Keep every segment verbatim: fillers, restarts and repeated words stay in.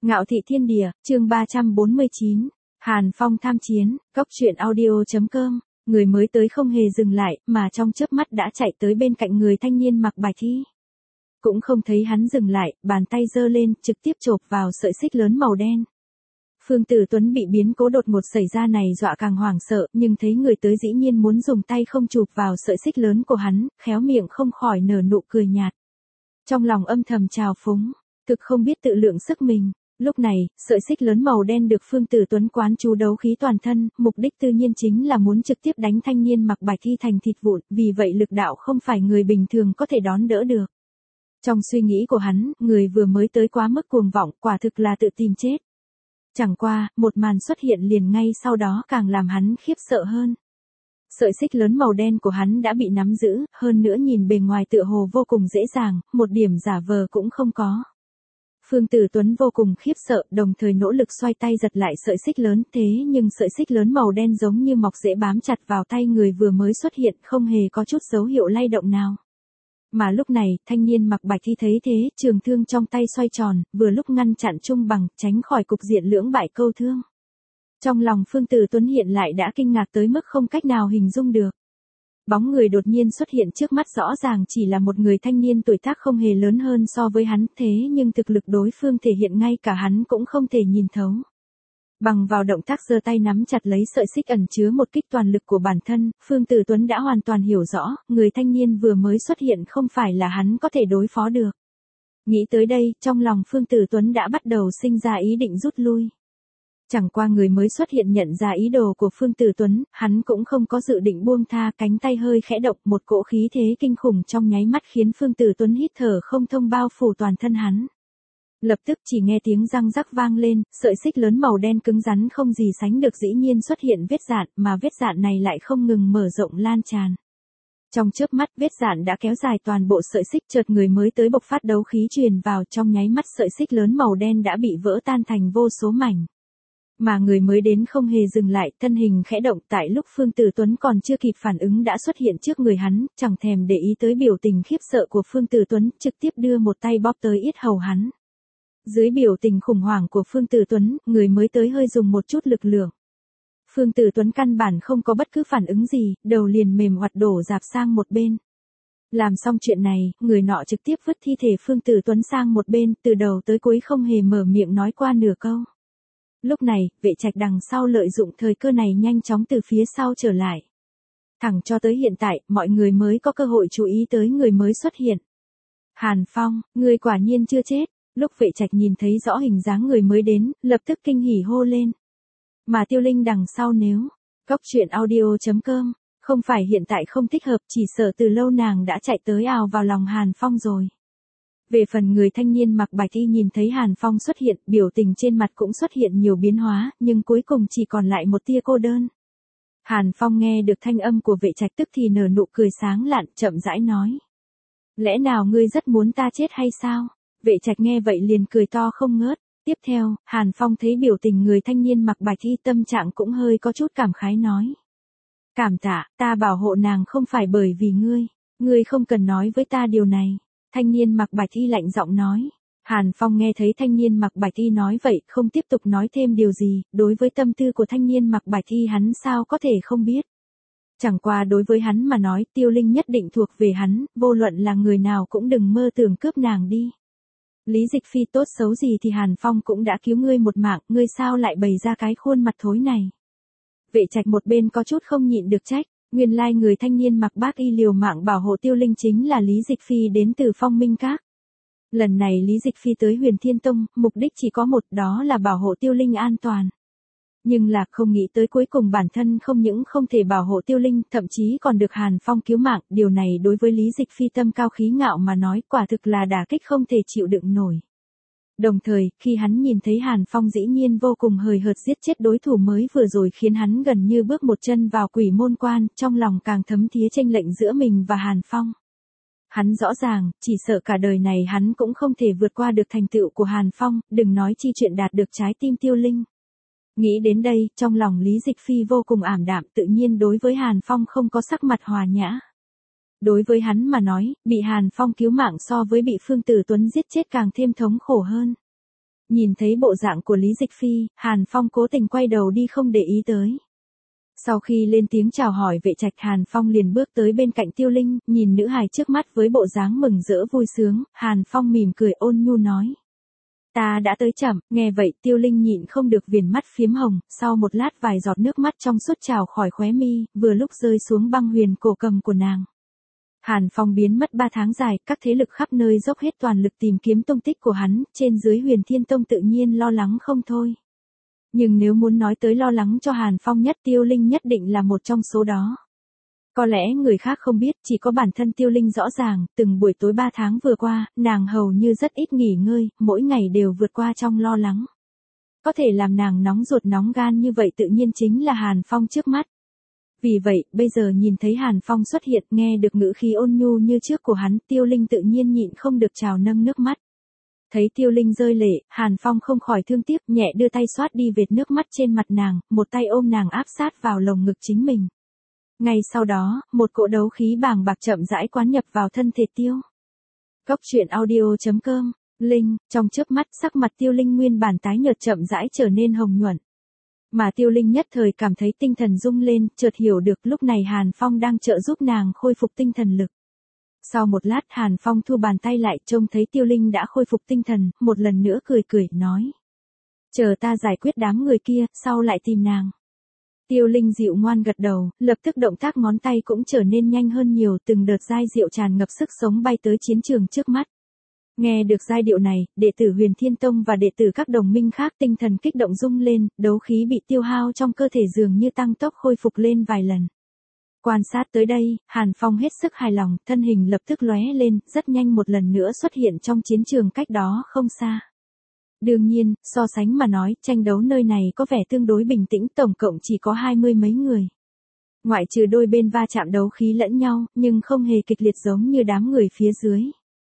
Ngạo thị thiên địa, chương ba trăm bốn mươi chín, Hàn Phong tham chiến, góc truyện audio.com, người mới tới không hề dừng lại, mà trong chớp mắt đã chạy tới bên cạnh người thanh niên mặc bạch y. Cũng không thấy hắn dừng lại, bàn tay giơ lên, trực tiếp chộp vào sợi xích lớn màu đen. Phương Tử Tuấn bị biến cố đột ngột xảy ra này dọa càng hoảng sợ, nhưng thấy người tới dĩ nhiên muốn dùng tay không chụp vào sợi xích lớn của hắn, khéo miệng không khỏi nở nụ cười nhạt. Trong lòng âm thầm trào phúng, thực không biết tự lượng sức mình. Lúc này, sợi xích lớn màu đen được Phương Tử Tuấn quán chú đấu khí toàn thân, mục đích tự nhiên chính là muốn trực tiếp đánh thanh niên mặc bạch y thành thịt vụn, vì vậy lực đạo không phải người bình thường có thể đón đỡ được. Trong suy nghĩ của hắn, người vừa mới tới quá mức cuồng vọng, quả thực là tự tìm chết. Chẳng qua, một màn xuất hiện liền ngay sau đó càng làm hắn khiếp sợ hơn. Sợi xích lớn màu đen của hắn đã bị nắm giữ, hơn nữa nhìn bề ngoài tựa hồ vô cùng dễ dàng, một điểm giả vờ cũng không có. Phương Tử Tuấn vô cùng khiếp sợ, đồng thời nỗ lực xoay tay giật lại sợi xích lớn, thế nhưng sợi xích lớn màu đen giống như mọc rễ bám chặt vào tay người vừa mới xuất hiện, không hề có chút dấu hiệu lay động nào. Mà lúc này, thanh niên mặc bạch y thấy thế, trường thương trong tay xoay tròn, vừa lúc ngăn chặn trung bằng, tránh khỏi cục diện lưỡng bại câu thương. Trong lòng Phương Tử Tuấn hiện lại đã kinh ngạc tới mức không cách nào hình dung được. Bóng người đột nhiên xuất hiện trước mắt rõ ràng chỉ là một người thanh niên tuổi tác không hề lớn hơn so với hắn, thế nhưng thực lực đối phương thể hiện ngay cả hắn cũng không thể nhìn thấu. Bằng vào động tác giơ tay nắm chặt lấy sợi xích ẩn chứa một kích toàn lực của bản thân, Phương Tử Tuấn đã hoàn toàn hiểu rõ, người thanh niên vừa mới xuất hiện không phải là hắn có thể đối phó được. Nghĩ tới đây, trong lòng Phương Tử Tuấn đã bắt đầu sinh ra ý định rút lui. Chẳng qua người mới xuất hiện nhận ra ý đồ của Phương Tử Tuấn, hắn cũng không có dự định buông tha, cánh tay hơi khẽ động, một cỗ khí thế kinh khủng trong nháy mắt khiến Phương Tử Tuấn hít thở không thông bao phủ toàn thân hắn. Lập tức chỉ nghe tiếng răng rắc vang lên, sợi xích lớn màu đen cứng rắn không gì sánh được dĩ nhiên xuất hiện vết rạn, mà vết rạn này lại không ngừng mở rộng lan tràn. Trong chớp mắt vết rạn đã kéo dài toàn bộ sợi xích, chợt người mới tới bộc phát đấu khí truyền vào, trong nháy mắt sợi xích lớn màu đen đã bị vỡ tan thành vô số mảnh. Mà người mới đến không hề dừng lại, thân hình khẽ động, tại lúc Phương Tử Tuấn còn chưa kịp phản ứng đã xuất hiện trước người hắn, chẳng thèm để ý tới biểu tình khiếp sợ của Phương Tử Tuấn, trực tiếp đưa một tay bóp tới yết hầu hắn. Dưới biểu tình khủng hoảng của Phương Tử Tuấn, người mới tới hơi dùng một chút lực lượng. Phương Tử Tuấn căn bản không có bất cứ phản ứng gì, đầu liền mềm oặt đổ rạp sang một bên. Làm xong chuyện này, người nọ trực tiếp vứt thi thể Phương Tử Tuấn sang một bên, từ đầu tới cuối không hề mở miệng nói qua nửa câu. Lúc này, Vệ Trạch đằng sau lợi dụng thời cơ này nhanh chóng từ phía sau trở lại. Thẳng cho tới hiện tại, mọi người mới có cơ hội chú ý tới người mới xuất hiện. Hàn Phong, người quả nhiên chưa chết. Lúc Vệ Trạch nhìn thấy rõ hình dáng người mới đến, lập tức kinh hỉ hô lên. Mà Tiêu Linh đằng sau nếu, góc truyện audio.com, không phải hiện tại không thích hợp, chỉ sợ từ lâu nàng đã chạy tới ào vào lòng Hàn Phong rồi. Về phần người thanh niên mặc bạch y nhìn thấy Hàn Phong xuất hiện, biểu tình trên mặt cũng xuất hiện nhiều biến hóa, nhưng cuối cùng chỉ còn lại một tia cô đơn. Hàn Phong nghe được thanh âm của Vệ Trạch tức thì nở nụ cười sáng lạn, chậm rãi nói. Lẽ nào ngươi rất muốn ta chết hay sao? Vệ Trạch nghe vậy liền cười to không ngớt. Tiếp theo, Hàn Phong thấy biểu tình người thanh niên mặc bạch y tâm trạng cũng hơi có chút cảm khái nói. Cảm tạ, ta bảo hộ nàng không phải bởi vì ngươi. Ngươi không cần nói với ta điều này. Thanh niên mặc bạch y lạnh giọng nói. Hàn Phong nghe thấy thanh niên mặc bạch y nói vậy, không tiếp tục nói thêm điều gì, đối với tâm tư của thanh niên mặc bạch y hắn sao có thể không biết. Chẳng qua đối với hắn mà nói, Tiêu Linh nhất định thuộc về hắn, vô luận là người nào cũng đừng mơ tưởng cướp nàng đi. Lý Dịch Phi tốt xấu gì thì Hàn Phong cũng đã cứu ngươi một mạng, ngươi sao lại bày ra cái khuôn mặt thối này. Vệ Trạch một bên có chút không nhịn được trách, nguyên lai người thanh niên mặc bác y liều mạng bảo hộ Tiêu Linh chính là Lý Dịch Phi đến từ Phong Minh Các. Lần này Lý Dịch Phi tới Huyền Thiên Tông, mục đích chỉ có một, đó là bảo hộ Tiêu Linh an toàn. Nhưng là không nghĩ tới cuối cùng bản thân không những không thể bảo hộ Tiêu Linh, thậm chí còn được Hàn Phong cứu mạng, điều này đối với Lý Dịch Phi tâm cao khí ngạo mà nói quả thực là đả kích không thể chịu đựng nổi. Đồng thời, khi hắn nhìn thấy Hàn Phong dĩ nhiên vô cùng hời hợt giết chết đối thủ mới vừa rồi khiến hắn gần như bước một chân vào quỷ môn quan, trong lòng càng thấm thía chênh lệch giữa mình và Hàn Phong. Hắn rõ ràng, chỉ sợ cả đời này hắn cũng không thể vượt qua được thành tựu của Hàn Phong, đừng nói chi chuyện đạt được trái tim Tiêu Linh. Nghĩ đến đây, trong lòng Lý Dịch Phi vô cùng ảm đạm, tự nhiên đối với Hàn Phong không có sắc mặt hòa nhã. Đối với hắn mà nói, bị Hàn Phong cứu mạng so với bị Phương Tử Tuấn giết chết càng thêm thống khổ hơn. Nhìn thấy bộ dạng của Lý Dịch Phi, Hàn Phong cố tình quay đầu đi không để ý tới. Sau khi lên tiếng chào hỏi vệ trạch, Hàn Phong liền bước tới bên cạnh Tiêu Linh, nhìn nữ hài trước mắt với bộ dáng mừng rỡ vui sướng, Hàn Phong mỉm cười ôn nhu nói. Ta đã tới chậm. Nghe vậy Tiêu Linh nhịn không được viền mắt phiếm hồng, sau một lát vài giọt nước mắt trong suốt trào khỏi khóe mi, vừa lúc rơi xuống băng huyền cổ cầm của nàng. Hàn Phong biến mất ba tháng dài, các thế lực khắp nơi dốc hết toàn lực tìm kiếm tung tích của hắn, trên dưới Huyền Thiên Tông tự nhiên lo lắng không thôi. Nhưng nếu muốn nói tới lo lắng cho Hàn Phong nhất, Tiêu Linh nhất định là một trong số đó. Có lẽ người khác không biết, chỉ có bản thân Tiêu Linh rõ ràng, từng buổi tối ba tháng vừa qua, nàng hầu như rất ít nghỉ ngơi, mỗi ngày đều vượt qua trong lo lắng. Có thể làm nàng nóng ruột nóng gan như vậy tự nhiên chính là Hàn Phong trước mắt. Vì vậy, bây giờ nhìn thấy Hàn Phong xuất hiện, nghe được ngữ khí ôn nhu như trước của hắn, Tiêu Linh tự nhiên nhịn không được trào nâng nước mắt. Thấy Tiêu Linh rơi lệ, Hàn Phong không khỏi thương tiếc, nhẹ đưa tay xoát đi vệt nước mắt trên mặt nàng, một tay ôm nàng áp sát vào lồng ngực chính mình. Ngay sau đó, một cỗ đấu khí bàng bạc chậm rãi quán nhập vào thân thể Tiêu. Cốc truyện audio chấm com, Linh, trong chớp mắt sắc mặt Tiêu Linh nguyên bản tái nhợt chậm rãi trở nên hồng nhuận. Mà Tiêu Linh nhất thời cảm thấy tinh thần rung lên, chợt hiểu được lúc này Hàn Phong đang trợ giúp nàng khôi phục tinh thần lực. Sau một lát Hàn Phong thu bàn tay lại, trông thấy Tiêu Linh đã khôi phục tinh thần, một lần nữa cười cười, nói. Chờ ta giải quyết đám người kia, sau lại tìm nàng. Tiêu Linh dịu ngoan gật đầu, lập tức động tác ngón tay cũng trở nên nhanh hơn nhiều, từng đợt giai diệu tràn ngập sức sống bay tới chiến trường trước mắt. Nghe được giai điệu này, đệ tử Huyền Thiên Tông và đệ tử các đồng minh khác tinh thần kích động rung lên, đấu khí bị tiêu hao trong cơ thể dường như tăng tốc khôi phục lên vài lần. Quan sát tới đây, Hàn Phong hết sức hài lòng, thân hình lập tức lóe lên, rất nhanh một lần nữa xuất hiện trong chiến trường cách đó không xa. Đương nhiên, so sánh mà nói, tranh đấu nơi này có vẻ tương đối bình tĩnh, tổng cộng chỉ có hai mươi mấy người. Ngoại trừ đôi bên va chạm đấu khí lẫn nhau, nhưng không hề kịch liệt giống như đám người phía dưới.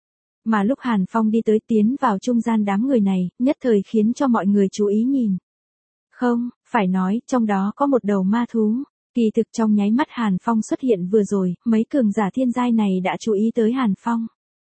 Mà lúc Hàn Phong đi tới tiến vào trung gian đám người này, nhất thời khiến cho mọi người chú ý nhìn. Không, phải nói, trong đó có một đầu ma thú. Kỳ thực trong nháy mắt Hàn Phong xuất hiện vừa rồi, mấy cường giả thiên giai này đã chú ý tới Hàn Phong.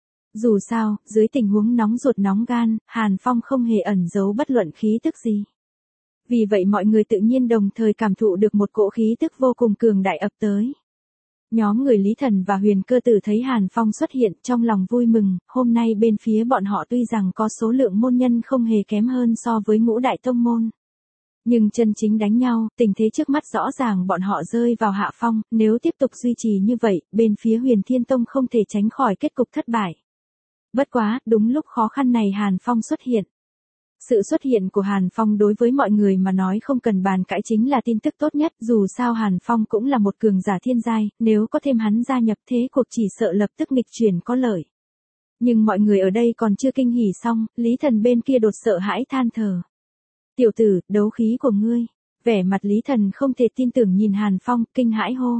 Dù sao, dưới tình huống nóng ruột nóng gan, Hàn Phong không hề ẩn giấu bất luận khí tức gì. Vì vậy mọi người tự nhiên đồng thời cảm thụ được một cỗ khí tức vô cùng cường đại ập tới. Nhóm người Lý Thần và Huyền Cơ Tử thấy Hàn Phong xuất hiện trong lòng vui mừng, hôm nay bên phía bọn họ tuy rằng có số lượng môn nhân không hề kém hơn so với ngũ đại tông môn. Nhưng chân chính đánh nhau, tình thế trước mắt rõ ràng bọn họ rơi vào hạ phong, nếu tiếp tục duy trì như vậy, bên phía Huyền Thiên Tông không thể tránh khỏi kết cục thất bại. Bất quá, đúng lúc khó khăn này Hàn Phong xuất hiện. Sự xuất hiện của Hàn Phong đối với mọi người mà nói không cần bàn cãi chính là tin tức tốt nhất, dù sao Hàn Phong cũng là một cường giả thiên giai, nếu có thêm hắn gia nhập thế cuộc chỉ sợ lập tức nghịch chuyển có lợi. Nhưng mọi người ở đây còn chưa kinh hỉ xong, Lý Thần bên kia đột sợ hãi than thở. Tiểu tử, đấu khí của ngươi. Vẻ mặt Lý Thần không thể tin tưởng nhìn Hàn Phong, kinh hãi hô.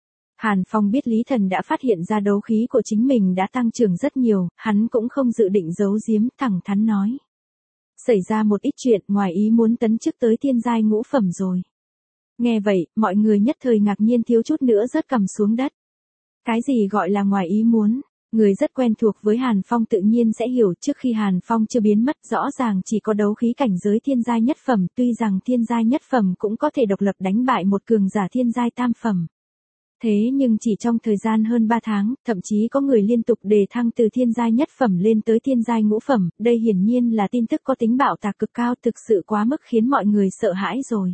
Hàn Phong biết Lý Thần đã phát hiện ra đấu khí của chính mình đã tăng trưởng rất nhiều, hắn cũng không dự định giấu giếm, thẳng thắn nói. Xảy ra một ít chuyện, ngoài ý muốn tấn chức tới thiên giai ngũ phẩm rồi. Nghe vậy, mọi người nhất thời ngạc nhiên thiếu chút nữa rớt cằm xuống đất. Cái gì gọi là ngoài ý muốn? Người rất quen thuộc với Hàn Phong tự nhiên sẽ hiểu, trước khi Hàn Phong chưa biến mất rõ ràng chỉ có đấu khí cảnh giới thiên giai nhất phẩm, tuy rằng thiên giai nhất phẩm cũng có thể độc lập đánh bại một cường giả thiên giai tam phẩm. Thế nhưng chỉ trong thời gian hơn ba tháng, thậm chí có người liên tục đề thăng từ thiên giai nhất phẩm lên tới thiên giai ngũ phẩm, đây hiển nhiên là tin tức có tính bạo tạc cực cao, thực sự quá mức khiến mọi người sợ hãi rồi.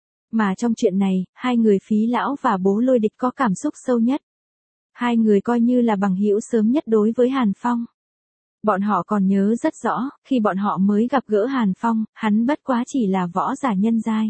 Mà trong chuyện này, hai người Phí Lão và Bố Lôi Địch có cảm xúc sâu nhất. Hai người coi như là bằng hữu sớm nhất đối với Hàn Phong. Bọn họ còn nhớ rất rõ, khi bọn họ mới gặp gỡ Hàn Phong, hắn bất quá chỉ là võ giả nhân giai.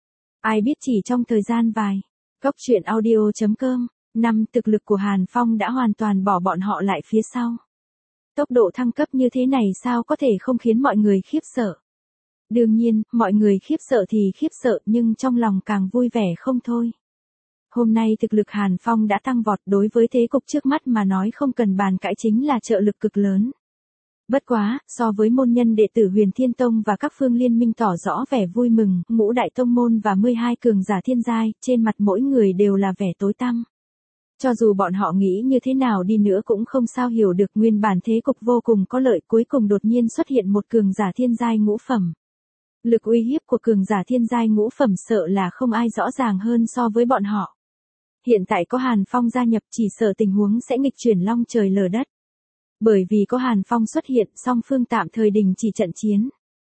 Ai biết chỉ trong thời gian vài. Cốc truyện audio chấm com, năm thực lực của Hàn Phong đã hoàn toàn bỏ bọn họ lại phía sau. Tốc độ thăng cấp như thế này sao có thể không khiến mọi người khiếp sợ. Đương nhiên, mọi người khiếp sợ thì khiếp sợ nhưng trong lòng càng vui vẻ không thôi. Hôm nay thực lực Hàn Phong đã tăng vọt, đối với thế cục trước mắt mà nói không cần bàn cãi chính là trợ lực cực lớn. Bất quá, so với môn nhân đệ tử Huyền Thiên Tông và các phương liên minh tỏ rõ vẻ vui mừng, ngũ đại tông môn và mười hai cường giả thiên giai, trên mặt mỗi người đều là vẻ tối tăm. Cho dù bọn họ nghĩ như thế nào đi nữa cũng không sao hiểu được nguyên bản thế cục vô cùng có lợi cuối cùng đột nhiên xuất hiện một cường giả thiên giai ngũ phẩm. Lực uy hiếp của cường giả thiên giai ngũ phẩm sợ là không ai rõ ràng hơn so với bọn họ. Hiện tại có Hàn Phong gia nhập chỉ sợ tình huống sẽ nghịch chuyển long trời lở đất. Bởi vì có Hàn Phong xuất hiện song phương tạm thời đình chỉ trận chiến.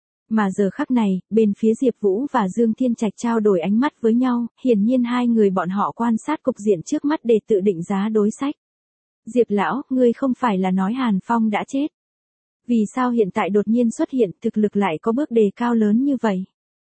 Mà giờ khắc này, bên phía Diệp Vũ và Dương Thiên Trạch trao đổi ánh mắt với nhau, hiển nhiên hai người bọn họ quan sát cục diện trước mắt để tự định giá đối sách. Diệp lão, ngươi không phải là nói Hàn Phong đã chết. Vì sao hiện tại đột nhiên xuất hiện thực lực lại có bước đề cao lớn như vậy?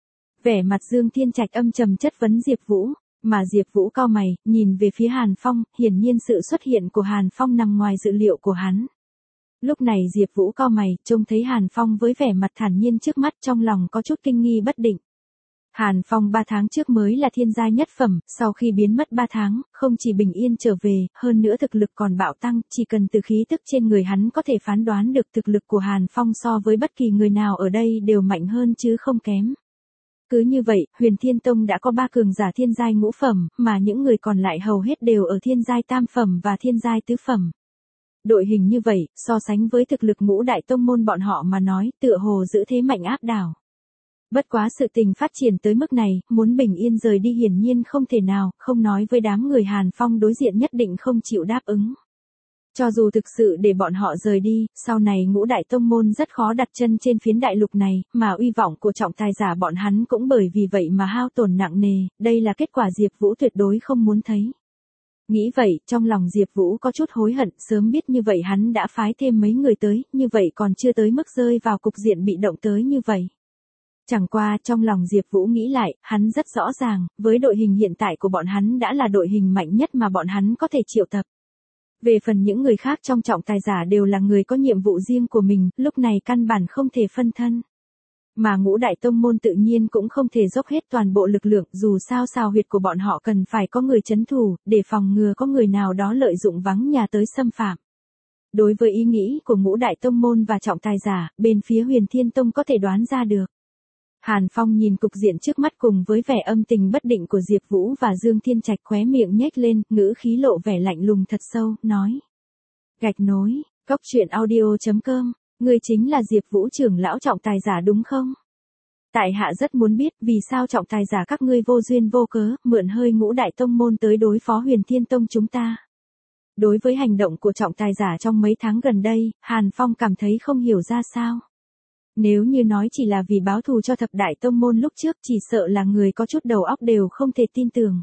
Vẻ mặt Dương Thiên Trạch âm trầm chất vấn Diệp Vũ, mà Diệp Vũ cau mày, nhìn về phía Hàn Phong, hiển nhiên sự xuất hiện của Hàn Phong nằm ngoài dự liệu của hắn. Lúc này Diệp Vũ cau mày, trông thấy Hàn Phong với vẻ mặt thản nhiên trước mắt trong lòng có chút kinh nghi bất định. Hàn Phong ba tháng trước mới là thiên giai nhất phẩm, sau khi biến mất ba tháng, không chỉ bình yên trở về, hơn nữa thực lực còn bạo tăng, chỉ cần từ khí tức trên người hắn có thể phán đoán được thực lực của Hàn Phong so với bất kỳ người nào ở đây đều mạnh hơn chứ không kém. Cứ như vậy, Huyền Thiên Tông đã có ba cường giả thiên giai ngũ phẩm, mà những người còn lại hầu hết đều ở thiên giai tam phẩm và thiên giai tứ phẩm. Đội hình như vậy, so sánh với thực lực ngũ đại tông môn bọn họ mà nói, tựa hồ giữ thế mạnh áp đảo. Bất quá sự tình phát triển tới mức này, muốn bình yên rời đi hiển nhiên không thể nào, không nói với đám người Hàn Phong đối diện nhất định không chịu đáp ứng. Cho dù thực sự để bọn họ rời đi, sau này ngũ đại tông môn rất khó đặt chân trên phiến đại lục này, mà uy vọng của trọng tài giả bọn hắn cũng bởi vì vậy mà hao tổn nặng nề, đây là kết quả Diệp Vũ tuyệt đối không muốn thấy. Nghĩ vậy, trong lòng Diệp Vũ có chút hối hận, sớm biết như vậy hắn đã phái thêm mấy người tới, như vậy còn chưa tới mức rơi vào cục diện bị động tới như vậy. Chẳng qua trong lòng Diệp Vũ nghĩ lại, hắn rất rõ ràng, với đội hình hiện tại của bọn hắn đã là đội hình mạnh nhất mà bọn hắn có thể triệu tập. Về phần những người khác trong trọng tài giả đều là người có nhiệm vụ riêng của mình, lúc này căn bản không thể phân thân. Mà ngũ đại tông môn tự nhiên cũng không thể dốc hết toàn bộ lực lượng, dù sao xào huyệt của bọn họ cần phải có người trấn thủ, để phòng ngừa có người nào đó lợi dụng vắng nhà tới xâm phạm. Đối với ý nghĩ của ngũ đại tông môn và trọng tài giả, bên phía Huyền Thiên Tông có thể đoán ra được. Hàn Phong nhìn cục diện trước mắt cùng với vẻ âm tình bất định của Diệp Vũ và Dương Thiên Trạch khóe miệng nhếch lên, ngữ khí lộ vẻ lạnh lùng thật sâu, nói. Gạch nối, cốc truyện audio chấm com, ngươi chính là Diệp Vũ trưởng lão trọng tài giả đúng không? Tại hạ rất muốn biết vì sao trọng tài giả các ngươi vô duyên vô cớ, mượn hơi ngũ đại tông môn tới đối phó Huyền Thiên Tông chúng ta. Đối với hành động của trọng tài giả trong mấy tháng gần đây, Hàn Phong cảm thấy không hiểu ra sao. Nếu như nói chỉ là vì báo thù cho thập đại tông môn lúc trước chỉ sợ là người có chút đầu óc đều không thể tin tưởng.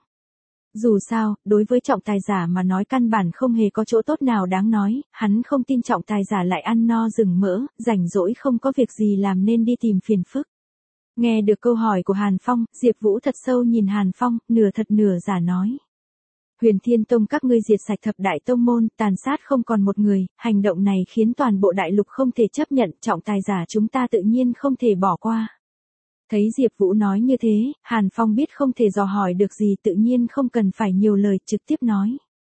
Dù sao, đối với trọng tài giả mà nói căn bản không hề có chỗ tốt nào đáng nói, hắn không tin trọng tài giả lại ăn no rừng mỡ, rảnh rỗi không có việc gì làm nên đi tìm phiền phức. Nghe được câu hỏi của Hàn Phong, Diệp Vũ thật sâu nhìn Hàn Phong, nửa thật nửa giả nói. Huyền Thiên Tông các ngươi diệt sạch thập đại tông môn, tàn sát không còn một người, hành động này khiến toàn bộ đại lục không thể chấp nhận, trọng tài giả chúng ta tự nhiên không thể bỏ qua. Thấy Diệp Vũ nói như thế, Hàn Phong biết không thể dò hỏi được gì tự nhiên không cần phải nhiều lời, trực tiếp nói.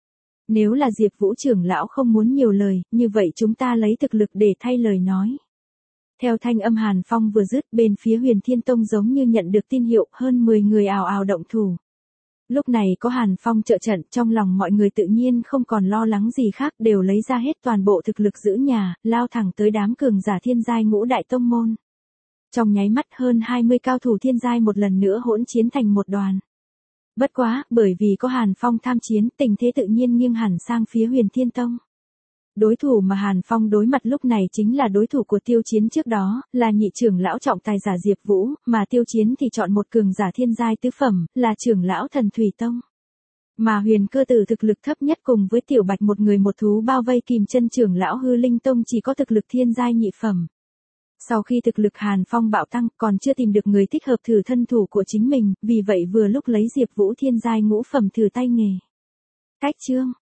Nếu là Diệp Vũ trưởng lão không muốn nhiều lời, như vậy chúng ta lấy thực lực để thay lời nói. Theo thanh âm Hàn Phong vừa dứt, bên phía Huyền Thiên Tông giống như nhận được tin hiệu, hơn mười người ào ào động thủ. Lúc này có Hàn Phong trợ trận, trong lòng mọi người tự nhiên không còn lo lắng gì khác, đều lấy ra hết toàn bộ thực lực giữ nhà, lao thẳng tới đám cường giả thiên giai ngũ đại tông môn. Trong nháy mắt hơn hai mươi cao thủ thiên giai một lần nữa hỗn chiến thành một đoàn. Bất quá, bởi vì có Hàn Phong tham chiến, tình thế tự nhiên nghiêng hẳn sang phía Huyền Thiên Tông. Đối thủ mà Hàn Phong đối mặt lúc này chính là đối thủ của Tiêu Chiến trước đó, là nhị trưởng lão trọng tài giả Diệp Vũ, mà Tiêu Chiến thì chọn một cường giả thiên giai tứ phẩm, là trưởng lão Thần Thủy Tông. Mà Huyền Cơ Tử thực lực thấp nhất cùng với Tiểu Bạch một người một thú bao vây kìm chân trưởng lão Hư Linh Tông chỉ có thực lực thiên giai nhị phẩm. Sau khi thực lực Hàn Phong bạo tăng, còn chưa tìm được người thích hợp thử thân thủ của chính mình, vì vậy vừa lúc lấy Diệp Vũ thiên giai ngũ phẩm thử tay nghề. Cách chương